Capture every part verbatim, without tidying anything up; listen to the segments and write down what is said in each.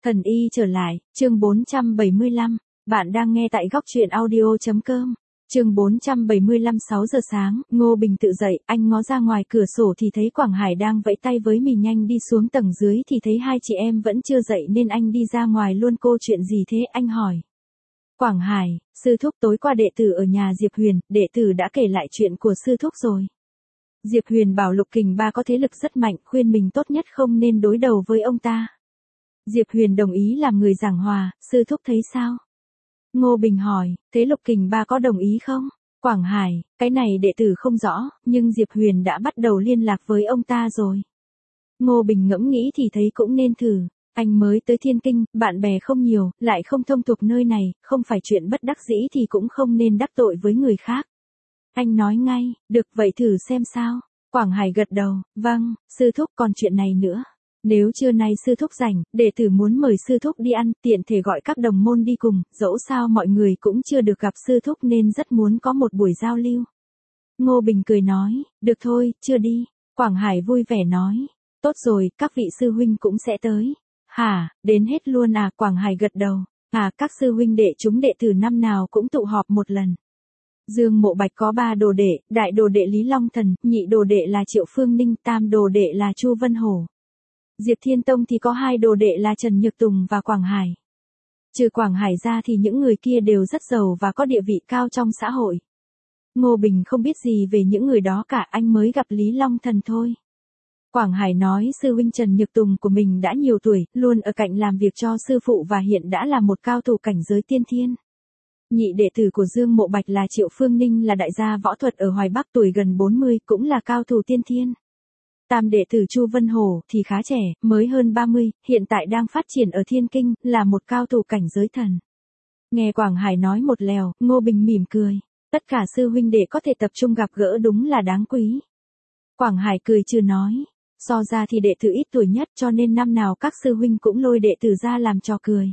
Thần y trở lại, chương bốn trăm bảy mươi lăm, bạn đang nghe tại góc truyện audio.com. Chương bốn trăm bảy mươi lăm sáu giờ sáng, Ngô Bình tự dậy, anh ngó ra ngoài cửa sổ thì thấy Quảng Hải đang vẫy tay với mình nhanh đi xuống tầng dưới thì thấy hai chị em vẫn chưa dậy nên anh đi ra ngoài luôn. Cô chuyện gì thế, anh hỏi. Quảng Hải, sư thúc tối qua đệ tử ở nhà Diệp Huyền, đệ tử đã kể lại chuyện của sư thúc rồi. Diệp Huyền bảo Lục Kình Ba có thế lực rất mạnh, khuyên mình tốt nhất không nên đối đầu với ông ta. Diệp Huyền đồng ý làm người giảng hòa, sư thúc thấy sao? Ngô Bình hỏi, thế Lục Kình Ba có đồng ý không? Quảng Hải, cái này đệ tử không rõ, nhưng Diệp Huyền đã bắt đầu liên lạc với ông ta rồi. Ngô Bình ngẫm nghĩ thì thấy cũng nên thử. Anh mới tới Thiên Kinh, bạn bè không nhiều, lại không thông thuộc nơi này, không phải chuyện bất đắc dĩ thì cũng không nên đắc tội với người khác. Anh nói ngay, được vậy thử xem sao. Quảng Hải gật đầu, vâng, sư thúc còn chuyện này nữa. Nếu trưa nay sư thúc rảnh, đệ tử muốn mời sư thúc đi ăn, tiện thể gọi các đồng môn đi cùng, dẫu sao mọi người cũng chưa được gặp sư thúc nên rất muốn có một buổi giao lưu. Ngô Bình cười nói, được thôi, chưa đi. Quảng Hải vui vẻ nói, tốt rồi, các vị sư huynh cũng sẽ tới. Hả, đến hết luôn à? Quảng Hải gật đầu, à các sư huynh đệ chúng đệ tử năm nào cũng tụ họp một lần. Dương Mộ Bạch có ba đồ đệ, đại đồ đệ Lý Long Thần, nhị đồ đệ là Triệu Phương Ninh, tam đồ đệ là Chu Vân Hổ. Diệp Thiên Tông thì có hai đồ đệ là Trần Nhược Tùng và Quảng Hải. Trừ Quảng Hải ra thì những người kia đều rất giàu và có địa vị cao trong xã hội. Ngô Bình không biết gì về những người đó cả, anh mới gặp Lý Long Thần thôi. Quảng Hải nói sư huynh Trần Nhược Tùng của mình đã nhiều tuổi, luôn ở cạnh làm việc cho sư phụ và hiện đã là một cao thủ cảnh giới tiên thiên. Nhị đệ tử của Dương Mộ Bạch là Triệu Phương Ninh là đại gia võ thuật ở Hoài Bắc tuổi gần bốn mươi cũng là cao thủ tiên thiên. Tam đệ tử Chu Vân Hổ thì khá trẻ, mới hơn ba mươi, hiện tại đang phát triển ở Thiên Kinh, là một cao thủ cảnh giới thần. Nghe Quảng Hải nói một lèo, Ngô Bình mỉm cười. Tất cả sư huynh đệ có thể tập trung gặp gỡ đúng là đáng quý. Quảng Hải cười trừ nói. So ra thì đệ tử ít tuổi nhất cho nên năm nào các sư huynh cũng lôi đệ tử ra làm trò cười.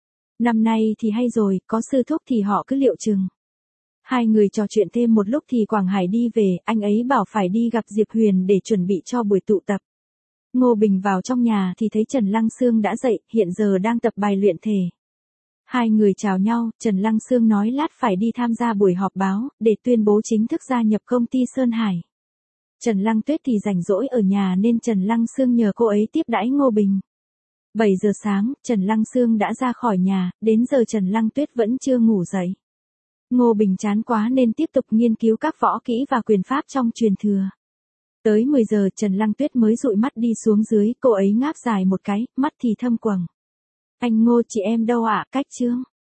Năm nay thì hay rồi, có sư thúc thì họ cứ liệu chừng. Hai người trò chuyện thêm một lúc thì Quảng Hải đi về, anh ấy bảo phải đi gặp Diệp Huyền để chuẩn bị cho buổi tụ tập. Ngô Bình vào trong nhà thì thấy Trần Lăng Xương đã dậy, hiện giờ đang tập bài luyện thể. Hai người chào nhau, Trần Lăng Xương nói lát phải đi tham gia buổi họp báo, để tuyên bố chính thức gia nhập công ty Sơn Hải. Trần Lăng Tuyết thì rảnh rỗi ở nhà nên Trần Lăng Xương nhờ cô ấy tiếp đãi Ngô Bình. bảy giờ sáng, Trần Lăng Xương đã ra khỏi nhà, đến giờ Trần Lăng Tuyết vẫn chưa ngủ dậy. Ngô Bình chán quá nên tiếp tục nghiên cứu các võ kỹ và quyền pháp trong truyền thừa. Tới mười giờ Trần Lăng Tuyết mới dụi mắt đi xuống dưới, cô ấy ngáp dài một cái, mắt thì thâm quầng. Anh Ngô chị em đâu ạ, cách chương.